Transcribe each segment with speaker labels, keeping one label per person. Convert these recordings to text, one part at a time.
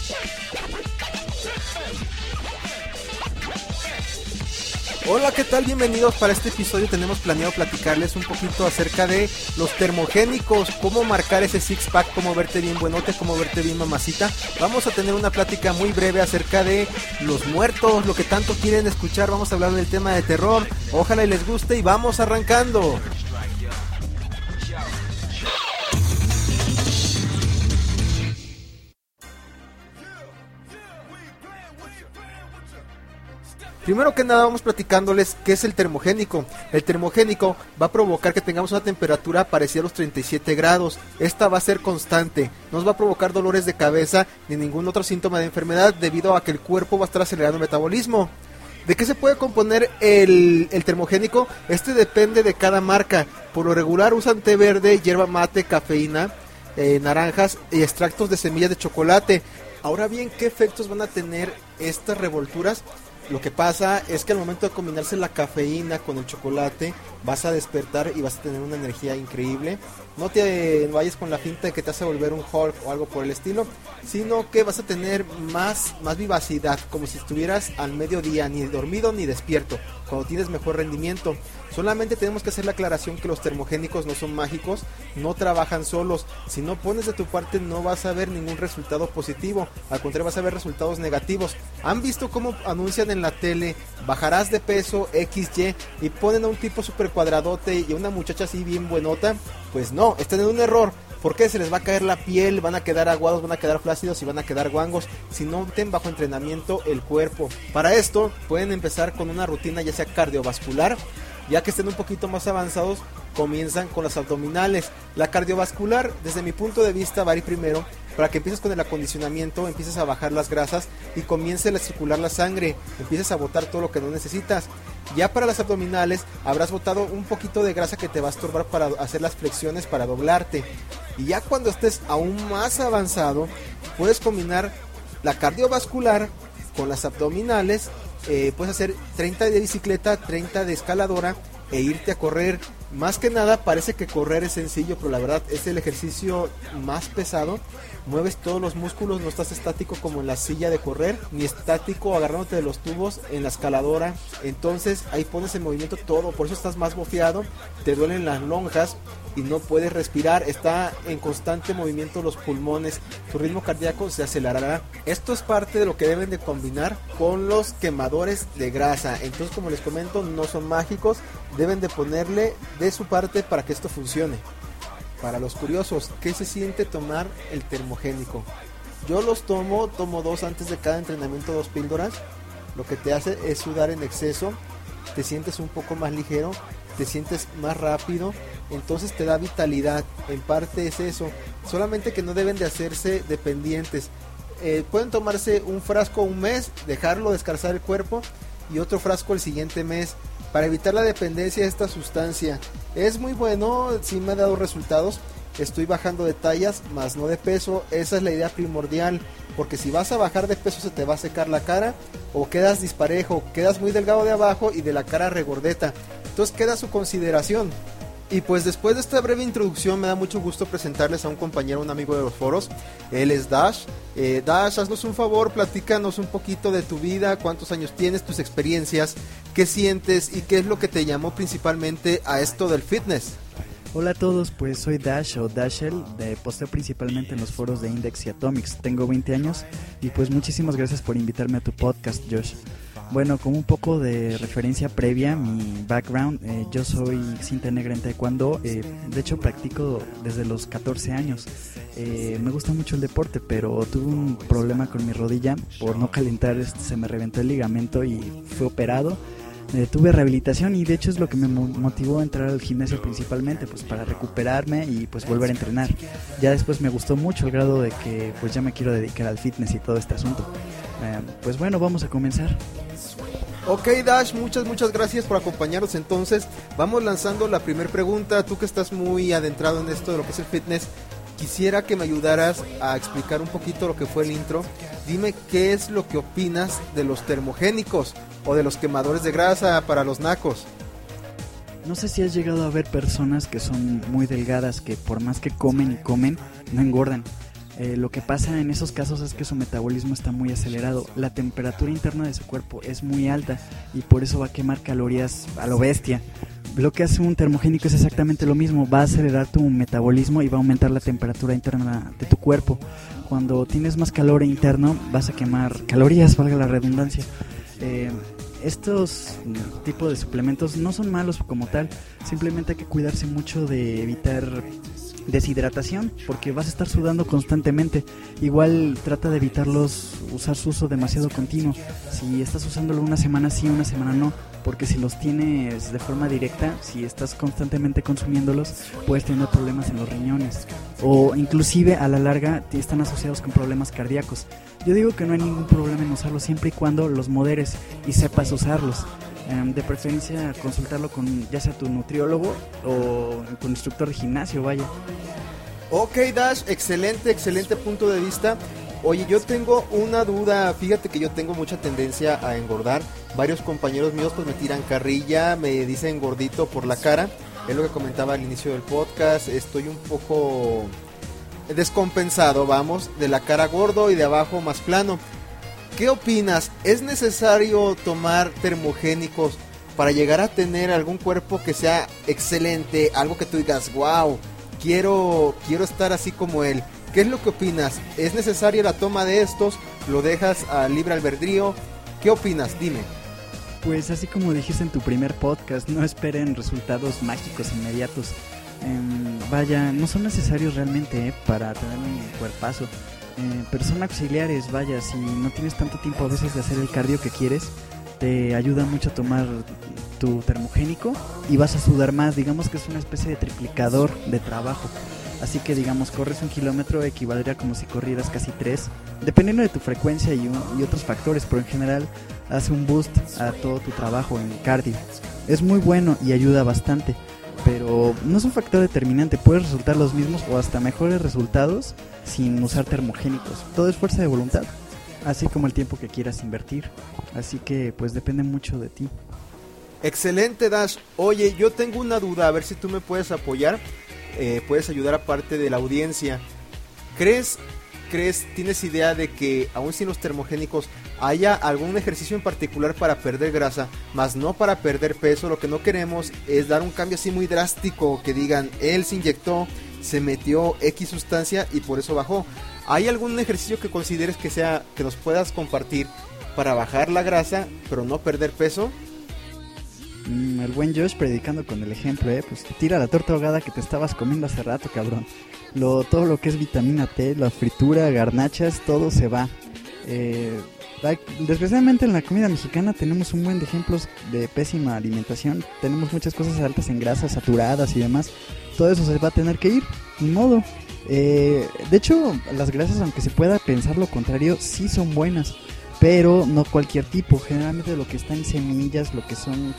Speaker 1: Hola, ¿qué tal? Bienvenidos. Para este episodio tenemos planeado platicarles un poquito acerca de los termogénicos, cómo marcar ese six pack, cómo verte bien buenote, cómo verte bien mamacita. Vamos a tener una plática muy breve acerca de los muertos, lo que tanto quieren escuchar. Vamos a hablar del tema de terror, ojalá y les guste y vamos arrancando. Primero que nada vamos platicándoles qué es el termogénico. El termogénico va a provocar que tengamos una temperatura parecida a los 37 grados. Esta va a ser constante, no nos va a provocar dolores de cabeza ni ningún otro síntoma de enfermedad debido a que el cuerpo va a estar acelerando el metabolismo. ¿De qué se puede componer el termogénico? Este depende de cada marca. Por lo regular usan té verde, hierba mate, cafeína, naranjas y extractos de semillas de chocolate. Ahora bien, ¿qué efectos van a tener estas revolturas? Lo que pasa es que al momento de combinarse la cafeína con el chocolate vas a despertar y vas a tener una energía increíble. No te vayas con la finta de que te vas a volver un Hulk o algo por el estilo, sino que vas a tener más vivacidad, como si estuvieras al mediodía, ni dormido ni despierto, cuando tienes mejor rendimiento. Solamente tenemos que hacer la aclaración que los termogénicos no son mágicos, no trabajan solos. Si no pones de tu parte no vas a ver ningún resultado positivo, al contrario vas a ver resultados negativos. ¿Han visto cómo anuncian en la tele, bajarás de peso, XY, y ponen a un tipo super cuadradote y a una muchacha así bien buenota? Pues no, están en un error. Porque se les va a caer la piel, van a quedar aguados, van a quedar flácidos y van a quedar guangos si no meten bajo entrenamiento el cuerpo. Para esto pueden empezar con una rutina ya sea cardiovascular. Ya que estén un poquito más avanzados, comienzan con las abdominales. La cardiovascular, desde mi punto de vista, va a ir primero para que empieces con el acondicionamiento, empieces a bajar las grasas y comience a circular la sangre, empieces a botar todo lo que no necesitas. Ya para las abdominales habrás botado un poquito de grasa que te va a estorbar para hacer las flexiones, para doblarte. Y ya cuando estés aún más avanzado, puedes combinar la cardiovascular con las abdominales. Puedes hacer 30 de bicicleta, 30 de escaladora e irte a correr. Más que nada parece que correr es sencillo, pero la verdad es el ejercicio más pesado. Mueves todos los músculos, no estás estático como en la silla de correr, ni estático agarrándote de los tubos en la escaladora. Entonces ahí pones en movimiento todo, por eso estás más bofeado, te duelen las lonjas y no puedes respirar, está en constante movimiento los pulmones, tu ritmo cardíaco se acelerará. Esto es parte de lo que deben de combinar con los quemadores de grasa. Entonces, como les comento, no son mágicos, deben de ponerle de su parte para que esto funcione. Para los curiosos, ¿qué se siente tomar el termogénico? Yo los tomo 2 antes de cada entrenamiento, 2 píldoras. Lo que te hace es sudar en exceso, te sientes un poco más ligero, te sientes más rápido, entonces te da vitalidad. En parte es eso, solamente que no deben de hacerse dependientes. Pueden tomarse un frasco un mes, dejarlo descansar el cuerpo y otro frasco el siguiente mes para evitar la dependencia de esta sustancia. Es muy bueno, sí me ha dado resultados. Estoy bajando de tallas, más no de peso. Esa es la idea primordial, porque si vas a bajar de peso se te va a secar la cara, o quedas disparejo, quedas muy delgado de abajo y de la cara regordeta. Entonces queda a su consideración. Y pues después de esta breve introducción me da mucho gusto presentarles a un compañero, un amigo de los foros. Él es Dash. Dash, haznos un favor, platícanos un poquito de tu vida, cuántos años tienes, tus experiencias, qué sientes y qué es lo que te llamó principalmente a esto del fitness.
Speaker 2: Hola a todos, pues soy Dash o Dashel, posteo principalmente en los foros de Index y Atomics. Tengo 20 años y pues muchísimas gracias por invitarme a tu podcast, Josh. Bueno, como un poco de referencia previa, mi background, yo soy cinta negra en taekwondo, de hecho practico desde los 14 años. Me gusta mucho el deporte, pero tuve un problema con mi rodilla, por no calentar se me reventó el ligamento y fue operado. Tuve rehabilitación y de hecho es lo que me motivó a entrar al gimnasio principalmente, pues para recuperarme y pues volver a entrenar. Ya después me gustó mucho al grado de que pues ya me quiero dedicar al fitness y todo este asunto. Pues bueno, vamos a comenzar.
Speaker 1: Ok, Dash, muchas gracias por acompañarnos. Entonces vamos lanzando la primera pregunta. Tú que estás muy adentrado en esto de lo que es el fitness, quisiera que me ayudaras a explicar un poquito lo que fue el intro. Dime qué es lo que opinas de los termogénicos o de los quemadores de grasa para los nacos.
Speaker 2: No sé si has llegado a ver personas que son muy delgadas, que por más que comen y comen, no engordan. Lo que pasa en esos casos es que su metabolismo está muy acelerado, la temperatura interna de su cuerpo es muy alta y por eso va a quemar calorías a lo bestia. Lo que hace un termogénico es exactamente lo mismo, va a acelerar tu metabolismo y va a aumentar la temperatura interna de tu cuerpo. Cuando tienes más calor interno vas a quemar calorías, valga la redundancia. Estos tipos de suplementos no son malos como tal, simplemente hay que cuidarse mucho de evitar deshidratación porque vas a estar sudando constantemente. Igual trata de usar su uso demasiado continuo. Si estás usándolo una semana sí, una semana no, porque si los tienes de forma directa, si estás constantemente consumiéndolos, puedes tener problemas en los riñones o inclusive a la larga están asociados con problemas cardíacos. Yo digo que no hay ningún problema en usarlos siempre y cuando los moderes y sepas usarlos. De preferencia consultarlo con ya sea tu nutriólogo o tu instructor de gimnasio, vaya.
Speaker 1: Ok, Dash, excelente punto de vista. Oye, yo tengo una duda, fíjate que yo tengo mucha tendencia a engordar. Varios compañeros míos pues me tiran carrilla, me dicen gordito por la cara. Es lo que comentaba al inicio del podcast, estoy un poco descompensado, vamos, de la cara gordo y de abajo más plano. ¿Qué opinas? ¿Es necesario tomar termogénicos para llegar a tener algún cuerpo que sea excelente? Algo que tú digas, wow, quiero estar así como él. ¿Qué es lo que opinas? ¿Es necesaria la toma de estos? ¿Lo dejas a libre albedrío? ¿Qué opinas? Dime.
Speaker 2: Pues así como dijiste en tu primer podcast, no esperen resultados mágicos inmediatos. Vaya, no son necesarios realmente para tener un cuerpazo. Pero son auxiliares, vaya, si no tienes tanto tiempo a veces de hacer el cardio que quieres, te ayuda mucho a tomar tu termogénico y vas a sudar más, digamos que es una especie de triplicador de trabajo. Así que digamos, corres 1 kilómetro equivaldría como si corrieras casi 3, dependiendo de tu frecuencia y otros factores, pero en general hace un boost a todo tu trabajo en cardio. Es muy bueno y ayuda bastante, pero no es un factor determinante, puedes resultar los mismos o hasta mejores resultados sin usar termogénicos. Todo es fuerza de voluntad, así como el tiempo que quieras invertir, así que pues depende mucho de ti.
Speaker 1: Excelente, Dash. Oye, yo tengo una duda, a ver si tú me puedes apoyar, puedes ayudar a parte de la audiencia. ¿Tienes idea de que aún sin los termogénicos haya algún ejercicio en particular para perder grasa, más no para perder peso? Lo que no queremos es dar un cambio así muy drástico, que digan, él se inyectó, se metió X sustancia y por eso bajó. ¿Hay algún ejercicio que consideres que nos puedas compartir para bajar la grasa, pero no perder peso?
Speaker 2: El buen Josh predicando con el ejemplo, pues tira la torta ahogada que te estabas comiendo hace rato, cabrón. Todo lo que es vitamina T, la fritura, garnachas, todo se va. Desgraciadamente en la comida mexicana tenemos un buen de ejemplos de pésima alimentación. Tenemos muchas cosas altas en grasas, saturadas y demás. Todo eso se va a tener que ir, ni modo. De hecho, las grasas, aunque se pueda pensar lo contrario, sí son buenas, pero no cualquier tipo. Generalmente lo que está en semillas, lo que son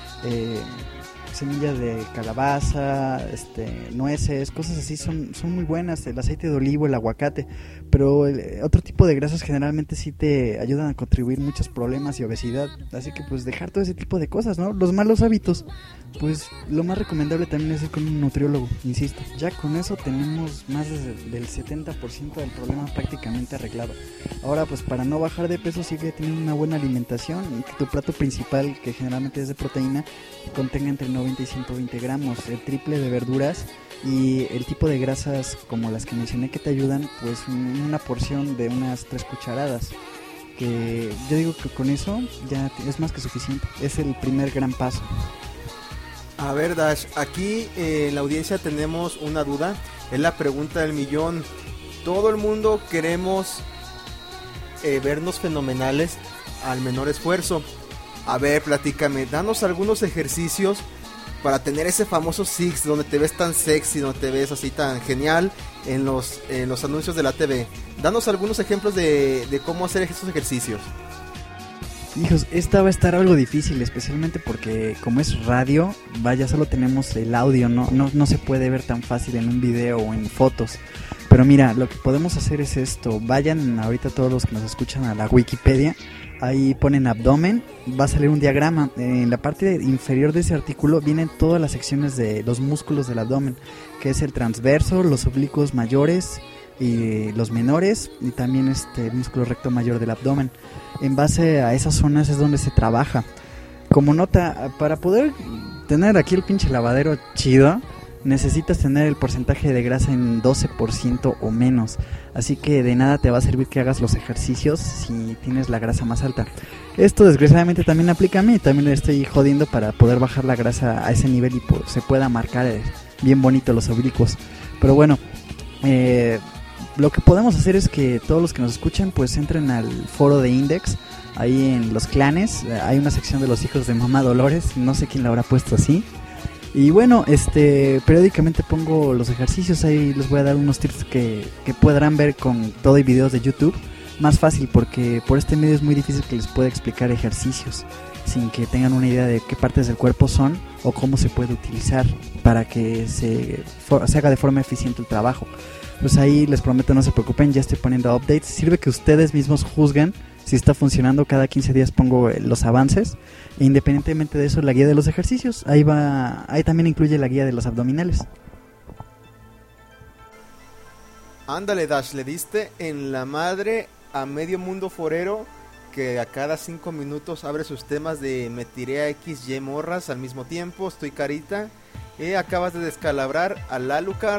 Speaker 2: semillas de calabaza, nueces, cosas así son muy buenas. El aceite de olivo, el aguacate, pero otro tipo de grasas generalmente sí te ayudan a contribuir muchos problemas y obesidad. Así que pues dejar todo ese tipo de cosas, ¿no? Los malos hábitos, pues lo más recomendable también es ir con un nutriólogo, insisto. Ya con eso tenemos más del 70% del problema prácticamente arreglado. Ahora pues para no bajar de peso sigue teniendo una buena alimentación y que tu plato principal, que generalmente es de proteína, contenga entre 90 y 120 gramos, el triple de verduras y el tipo de grasas como las que mencioné que te ayudan, pues una porción de unas 3 cucharadas. Que yo digo que con eso ya es más que suficiente, es el primer gran paso.
Speaker 1: A ver, Dash, aquí en la audiencia tenemos una duda, es la pregunta del millón. Todo el mundo queremos vernos fenomenales al menor esfuerzo. A ver, platícame, danos algunos ejercicios para tener ese famoso six, donde te ves tan sexy, donde te ves así tan genial en los anuncios de la TV. Danos algunos ejemplos de cómo hacer esos ejercicios.
Speaker 2: Hijos, esta va a estar algo difícil, especialmente porque como es radio, vaya, solo tenemos el audio, no se puede ver tan fácil en un video o en fotos. Pero mira, lo que podemos hacer es esto, vayan ahorita todos los que nos escuchan a la Wikipedia, ahí ponen abdomen, va a salir un diagrama, en la parte inferior de ese artículo vienen todas las secciones de los músculos del abdomen, que es el transverso, los oblicuos mayores, y los menores, y también músculo recto mayor del abdomen. En base a esas zonas es donde se trabaja. Como nota, para poder tener aquí el pinche lavadero chido, necesitas tener el porcentaje de grasa en 12% o menos. Así que de nada te va a servir que hagas los ejercicios si tienes la grasa más alta. Esto desgraciadamente también aplica a mí. También le estoy jodiendo para poder bajar la grasa a ese nivel y se pueda marcar bien bonito los oblicuos. Pero bueno, lo que podemos hacer es que todos los que nos escuchan pues entren al foro de Index. Ahí en los clanes hay una sección de los hijos de mamá Dolores. No sé quién la habrá puesto así. Y bueno, periódicamente pongo los ejercicios. Ahí les voy a dar unos tips que podrán ver con todo y videos de YouTube. Más fácil porque por este medio es muy difícil que les pueda explicar ejercicios sin que tengan una idea de qué partes del cuerpo son o cómo se puede utilizar para que se haga de forma eficiente el trabajo. Pues ahí les prometo, no se preocupen, ya estoy poniendo updates. Sirve que ustedes mismos juzguen si está funcionando. Cada 15 días pongo los avances. E independientemente de eso, la guía de los ejercicios. Ahí también incluye la guía de los abdominales.
Speaker 1: Ándale, Dash, le diste en la madre a medio mundo forero que a cada 5 minutos abre sus temas de me tiré a XY morras al mismo tiempo, estoy carita. Acabas de descalabrar al Alucard,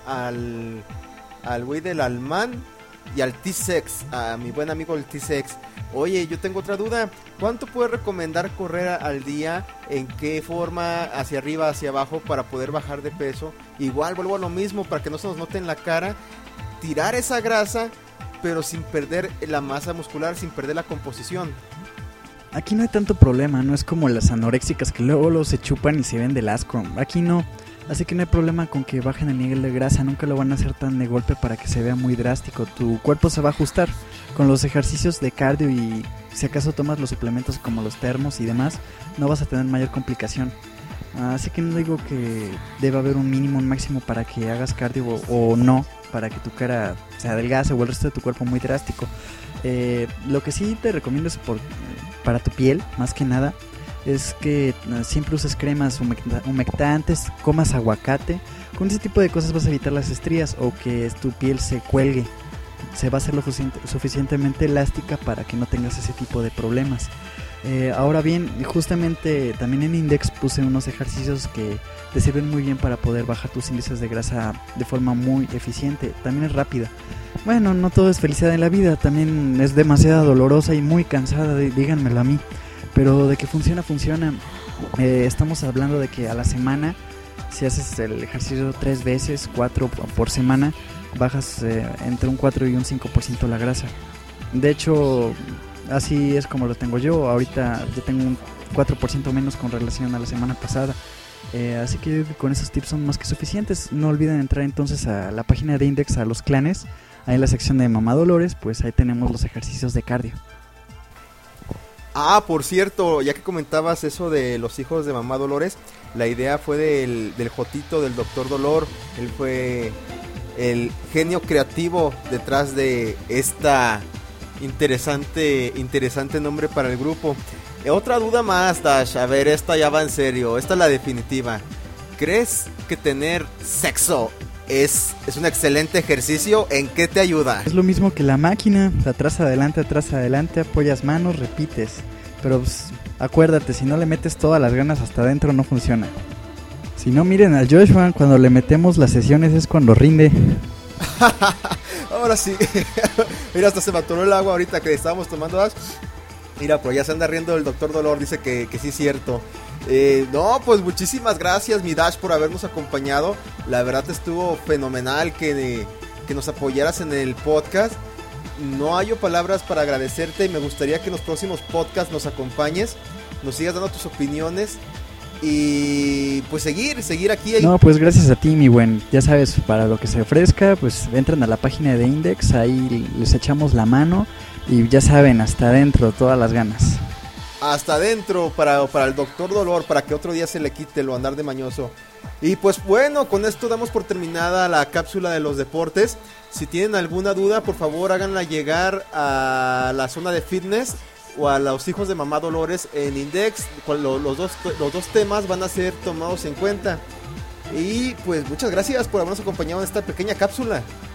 Speaker 1: al güey del Alman y al T-Sex, a mi buen amigo el T-Sex. Oye, yo tengo otra duda. ¿Cuánto puedes recomendar correr al día? ¿En qué forma? ¿Hacia arriba, hacia abajo? Para poder bajar de peso. Igual vuelvo a lo mismo, para que no se nos note en la cara. Tirar esa grasa, pero sin perder la masa muscular, sin perder la composición.
Speaker 2: Aquí no hay tanto problema, no es como las anoréxicas que luego se chupan y se ven del asco. Aquí no. Así que no hay problema con que bajen el nivel de grasa, nunca lo van a hacer tan de golpe para que se vea muy drástico. Tu cuerpo se va a ajustar con los ejercicios de cardio y si acaso tomas los suplementos como los termos y demás, no vas a tener mayor complicación. Así que no digo que debe haber un mínimo, un máximo para que hagas cardio o no, para que tu cara se adelgace o el resto de tu cuerpo muy drástico. Lo que sí te recomiendo es para tu piel, más que nada, es que siempre uses cremas humectantes, comas aguacate. Con ese tipo de cosas vas a evitar las estrías o que tu piel se cuelgue. Se va a hacer lo suficientemente elástica para que no tengas ese tipo de problemas. Ahora bien, justamente también en Index puse unos ejercicios que te sirven muy bien para poder bajar tus índices de grasa de forma muy eficiente. También es rápida. Bueno, no todo es felicidad en la vida, también es demasiado dolorosa y muy cansada, díganmelo a mí. Pero de que funciona, funciona. Estamos hablando de que a la semana, si haces el ejercicio 3 veces, 4 por semana, bajas entre un 4 y un 5% la grasa. De hecho, así es como lo tengo yo. Ahorita yo tengo un 4% menos con relación a la semana pasada. Así que yo creo que con esos tips son más que suficientes. No olviden entrar entonces a la página de Index, a los clanes. Ahí en la sección de Mamá Dolores, pues ahí tenemos los ejercicios de cardio.
Speaker 1: Por cierto, ya que comentabas eso de los hijos de Mamá Dolores, la idea fue del Jotito, del Doctor Dolor. Él fue el genio creativo detrás de esta interesante nombre para el grupo. Otra duda más, Dash. A ver, esta ya va en serio. Esta es la definitiva. ¿Crees que tener sexo es un excelente ejercicio? ¿En qué te ayuda?
Speaker 2: Es lo mismo que la máquina. Atrás, adelante, apoyas manos, repites. Pero pues, acuérdate, si no le metes todas las ganas hasta adentro no funciona. Si no, miren al Joshua, cuando le metemos las sesiones es cuando rinde.
Speaker 1: Ahora sí. Mira, hasta se me atoró el agua ahorita que estábamos tomando Dash. Mira, pues ya se anda riendo el Doctor Dolor, dice que sí es cierto. No, pues muchísimas gracias, mi Dash, por habernos acompañado. La verdad estuvo fenomenal que nos apoyaras en el podcast. No hallo palabras para agradecerte. Me gustaría que en los próximos podcasts nos acompañes, nos sigas dando tus opiniones y pues seguir aquí.
Speaker 2: No, pues gracias a ti, mi buen. Ya sabes, para lo que se ofrezca, pues entran a la página de Index, ahí les echamos la mano. Y ya saben, hasta adentro, todas las ganas.
Speaker 1: Hasta adentro para el Doctor Dolor, para que otro día se le quite lo andar de mañoso. Y pues bueno, con esto damos por terminada la cápsula de los deportes. Si tienen alguna duda, por favor háganla llegar a la zona de fitness o a los hijos de Mamá Dolores en Index. Los dos temas van a ser tomados en cuenta. Y pues muchas gracias por habernos acompañado en esta pequeña cápsula.